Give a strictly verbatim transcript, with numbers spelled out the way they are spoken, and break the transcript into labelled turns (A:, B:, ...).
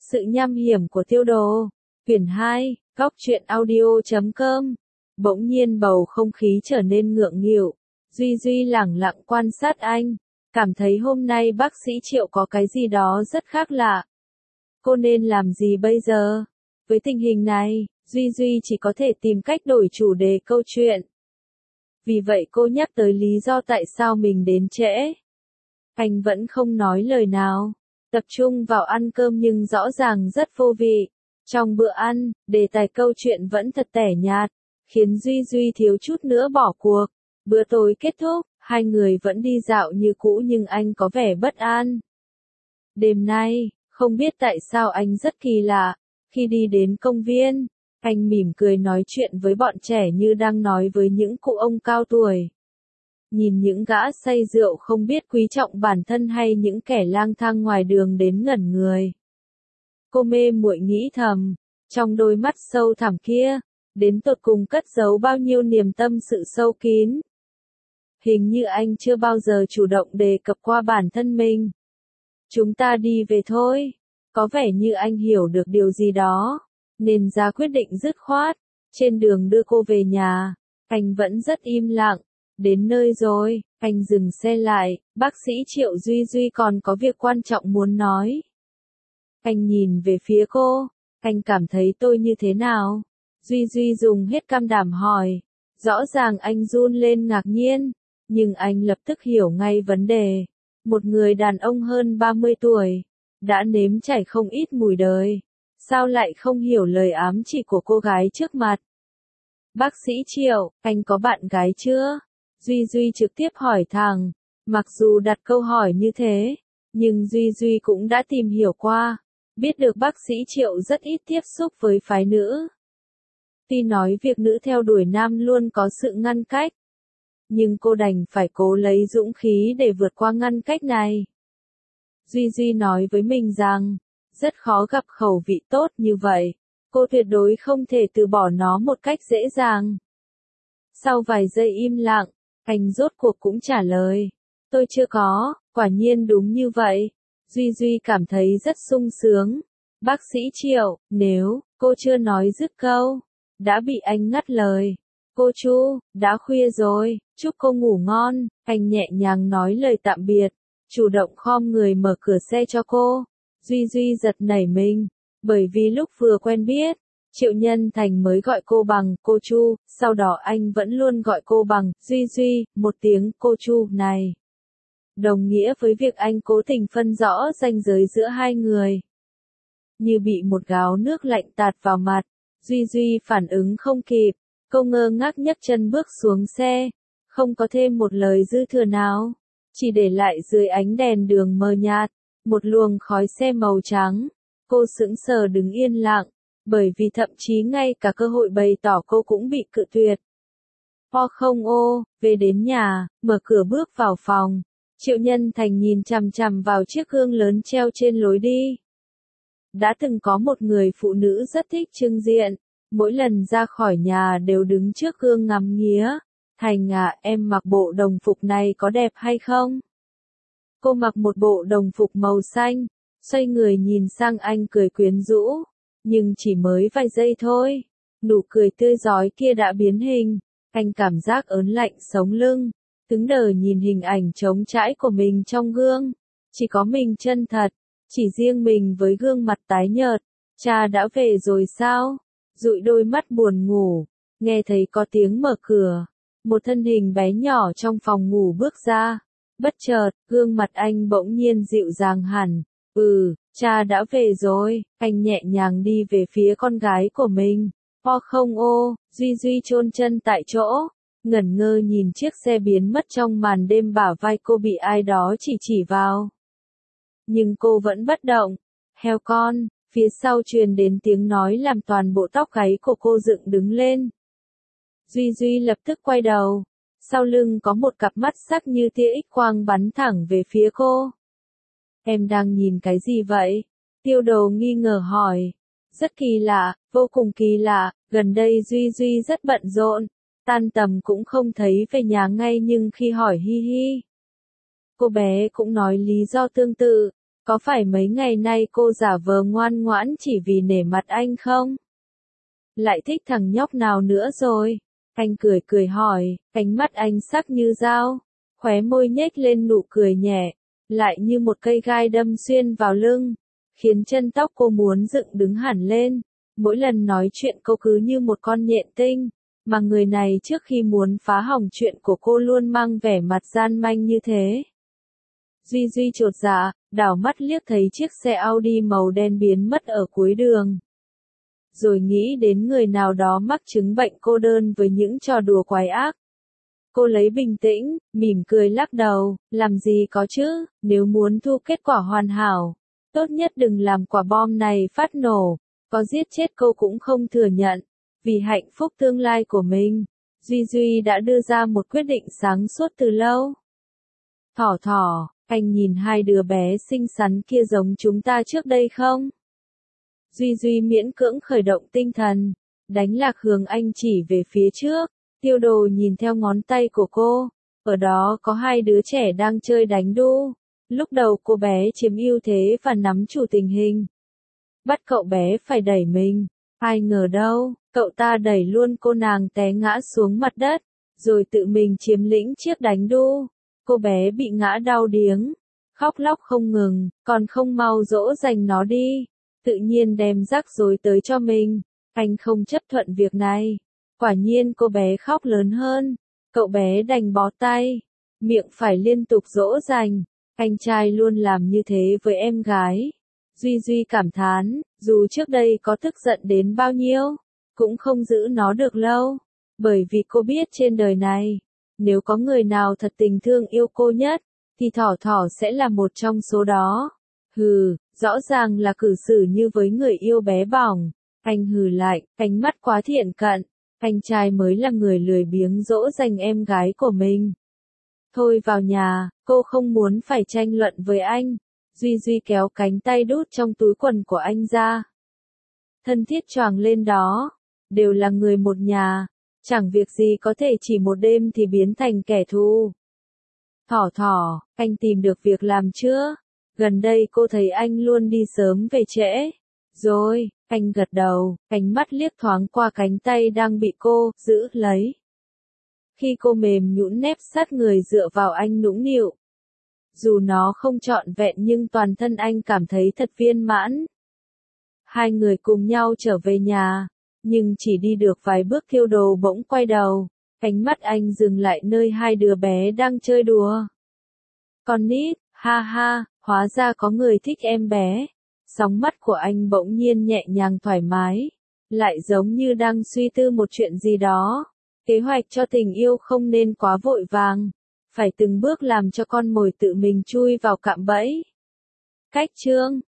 A: Sự nham hiểm của tiêu đồ. Quyển hai, góc truyện audio chấm com. Bỗng nhiên bầu không khí trở nên ngượng nghịu. Duy Duy lẳng lặng quan sát anh. Cảm thấy hôm nay bác sĩ Triệu có cái gì đó rất khác lạ. Cô nên làm gì bây giờ? Với tình hình này, Duy Duy chỉ có thể tìm cách đổi chủ đề câu chuyện. Vì vậy cô nhắc tới lý do tại sao mình đến trễ. Anh vẫn không nói lời nào. Tập trung vào ăn cơm nhưng rõ ràng rất vô vị. Trong bữa ăn, đề tài câu chuyện vẫn thật tẻ nhạt, khiến Duy Duy thiếu chút nữa bỏ cuộc. Bữa tối kết thúc, hai người vẫn đi dạo như cũ nhưng anh có vẻ bất an. Đêm nay, không biết tại sao anh rất kỳ lạ. Khi đi đến công viên, anh mỉm cười nói chuyện với bọn trẻ như đang nói với những cụ ông cao tuổi. Nhìn những gã say rượu không biết quý trọng bản thân hay những kẻ lang thang ngoài đường đến ngẩn người. Cô mê muội nghĩ thầm, trong đôi mắt sâu thẳm kia, đến tột cùng cất giấu bao nhiêu niềm tâm sự sâu kín. Hình như anh chưa bao giờ chủ động đề cập qua bản thân mình. Chúng ta đi về thôi. Có vẻ như anh hiểu được điều gì đó, nên ra quyết định dứt khoát. Trên đường đưa cô về nhà, anh vẫn rất im lặng. Đến nơi rồi, anh dừng xe lại, bác sĩ Triệu Duy Duy còn có việc quan trọng muốn nói. Anh nhìn về phía cô, anh cảm thấy tôi như thế nào? Duy Duy dùng hết can đảm hỏi. Rõ ràng anh run lên ngạc nhiên, nhưng anh lập tức hiểu ngay vấn đề. Một người đàn ông hơn ba mươi tuổi, đã nếm trải không ít mùi đời. Sao lại không hiểu lời ám chỉ của cô gái trước mặt? Bác sĩ Triệu, anh có bạn gái chưa? Duy Duy trực tiếp hỏi thẳng. Mặc dù đặt câu hỏi như thế, nhưng Duy Duy cũng đã tìm hiểu qua. Biết được bác sĩ Triệu rất ít tiếp xúc với phái nữ. Tuy nói việc nữ theo đuổi nam luôn có sự ngăn cách, nhưng cô đành phải cố lấy dũng khí để vượt qua ngăn cách này. Duy Duy nói với mình rằng, rất khó gặp khẩu vị tốt như vậy. Cô tuyệt đối không thể từ bỏ nó một cách dễ dàng. Sau vài giây im lặng, anh rốt cuộc cũng trả lời. Tôi chưa có, quả nhiên đúng như vậy. Duy Duy cảm thấy rất sung sướng. Bác sĩ Triệu, nếu, cô chưa nói dứt câu, đã bị anh ngắt lời. Cô Chu, đã khuya rồi, chúc cô ngủ ngon. Anh nhẹ nhàng nói lời tạm biệt, chủ động khom người mở cửa xe cho cô. Duy Duy giật nảy mình, bởi vì lúc vừa quen biết, Triệu Nhân Thành mới gọi cô bằng cô Chu, sau đó anh vẫn luôn gọi cô bằng Duy Duy, một tiếng cô Chu này đồng nghĩa với việc anh cố tình phân rõ ranh giới giữa hai người. Như bị một gáo nước lạnh tạt vào mặt, Duy Duy phản ứng không kịp, cô ngơ ngác nhấc chân bước xuống xe, không có thêm một lời dư thừa nào, chỉ để lại dưới ánh đèn đường mờ nhạt, một luồng khói xe màu trắng. Cô sững sờ đứng yên lặng, bởi vì thậm chí ngay cả cơ hội bày tỏ cô cũng bị cự tuyệt. O không ô, về đến nhà, mở cửa bước vào phòng. Triệu Nhân Thành nhìn chằm chằm vào chiếc gương lớn treo trên lối đi. Đã từng có một người phụ nữ rất thích trưng diện, mỗi lần ra khỏi nhà đều đứng trước gương ngắm nghía. Thành à, em mặc bộ đồng phục này có đẹp hay không? Cô mặc một bộ đồng phục màu xanh, xoay người nhìn sang anh cười quyến rũ, nhưng chỉ mới vài giây thôi, nụ cười tươi rói kia đã biến hình. Anh cảm giác ớn lạnh sống lưng, cứng đờ nhìn hình ảnh trống trải của mình trong gương. Chỉ có mình chân thật, chỉ riêng mình với gương mặt tái nhợt. Cha đã về rồi sao? Dụi đôi mắt buồn ngủ, nghe thấy có tiếng mở cửa. Một thân hình bé nhỏ trong phòng ngủ bước ra. Bất chợt, gương mặt anh bỗng nhiên dịu dàng hẳn. Ừ, cha đã về rồi. Anh nhẹ nhàng đi về phía con gái của mình. O không ô, Duy Duy chôn chân tại chỗ, ngẩn ngơ nhìn chiếc xe biến mất trong màn đêm, bả vai cô bị ai đó chỉ chỉ vào. Nhưng cô vẫn bất động. Heo con, phía sau truyền đến tiếng nói làm toàn bộ tóc gáy của cô dựng đứng lên. Duy Duy lập tức quay đầu. Sau lưng có một cặp mắt sắc như tia X quang bắn thẳng về phía cô. Em đang nhìn cái gì vậy? Tiêu Đồ nghi ngờ hỏi. Rất kỳ lạ, vô cùng kỳ lạ, gần đây Duy Duy rất bận rộn, tan tầm cũng không thấy về nhà ngay, nhưng khi hỏi hi hi, cô bé cũng nói lý do tương tự. có phải mấy ngày nay cô giả vờ ngoan ngoãn chỉ vì nể mặt anh không? Lại thích thằng nhóc nào nữa rồi? Anh cười cười hỏi, ánh mắt anh sắc như dao, khóe môi nhếch lên nụ cười nhẹ, lại như một cây gai đâm xuyên vào lưng, khiến chân tóc cô muốn dựng đứng hẳn lên. Mỗi lần nói chuyện cô cứ như một con nhện tinh, mà người này trước khi muốn phá hỏng chuyện của cô luôn mang vẻ mặt gian manh như thế. Duy Duy chột dạ, đảo mắt liếc thấy chiếc xe Audi màu đen biến mất ở cuối đường. Rồi nghĩ đến người nào đó mắc chứng bệnh cô đơn với những trò đùa quái ác. Cô lấy bình tĩnh, mỉm cười lắc đầu, làm gì có chứ, nếu muốn thu kết quả hoàn hảo, tốt nhất đừng làm quả bom này phát nổ, có giết chết cô cũng không thừa nhận. Vì hạnh phúc tương lai của mình, Duy Duy đã đưa ra một quyết định sáng suốt từ lâu. Thỏ thỏ, anh nhìn hai đứa bé xinh xắn kia giống chúng ta trước đây không? Duy Duy miễn cưỡng khởi động tinh thần, đánh lạc hướng anh chỉ về phía trước. Tiêu Đồ nhìn theo ngón tay của cô, ở đó có hai đứa trẻ đang chơi đánh đu. Lúc đầu cô bé chiếm ưu thế và nắm chủ tình hình, bắt cậu bé phải đẩy mình. Ai ngờ đâu, cậu ta đẩy luôn cô nàng té ngã xuống mặt đất, rồi tự mình chiếm lĩnh chiếc đánh đu. Cô bé bị ngã đau điếng, khóc lóc không ngừng, còn không mau dỗ dành nó đi. Tự nhiên đem rắc rối tới cho mình. Anh không chấp thuận việc này. Quả nhiên cô bé khóc lớn hơn. Cậu bé đành bó tay, miệng phải liên tục dỗ dành. Anh trai luôn làm như thế với em gái. Duy Duy cảm thán, dù trước đây có tức giận đến bao nhiêu, cũng không giữ nó được lâu. Bởi vì cô biết trên đời này, nếu có người nào thật tình thương yêu cô nhất, thì Thỏ Thỏ sẽ là một trong số đó. Hừ, rõ ràng là cử xử như với người yêu bé bỏng. Anh hừ lại, ánh mắt quá thiện cận. Anh trai mới là người lười biếng dỗ dành em gái của mình. Thôi vào nhà, cô không muốn phải tranh luận với anh. Duy Duy kéo cánh tay đút trong túi quần của anh ra. Thân thiết choàng lên đó. Đều là người một nhà. Chẳng việc gì có thể chỉ một đêm thì biến thành kẻ thù. Thỏ Thỏ, anh tìm được việc làm chưa? Gần đây cô thấy anh luôn đi sớm về trễ. Rồi, anh gật đầu, ánh mắt liếc thoáng qua cánh tay đang bị cô giữ lấy. Khi cô mềm nhũn nép sát người dựa vào anh nũng nịu. Dù nó không trọn vẹn nhưng toàn thân anh cảm thấy thật viên mãn. Hai người cùng nhau trở về nhà, nhưng chỉ đi được vài bước Tiêu Đồ bỗng quay đầu, ánh mắt anh dừng lại nơi hai đứa bé đang chơi đùa. Con nít, ha ha, hóa ra có người thích em bé. Sóng mắt của anh bỗng nhiên nhẹ nhàng thoải mái, lại giống như đang suy tư một chuyện gì đó. Kế hoạch cho tình yêu không nên quá vội vàng, phải từng bước làm cho con mồi tự mình chui vào cạm bẫy. Cách chương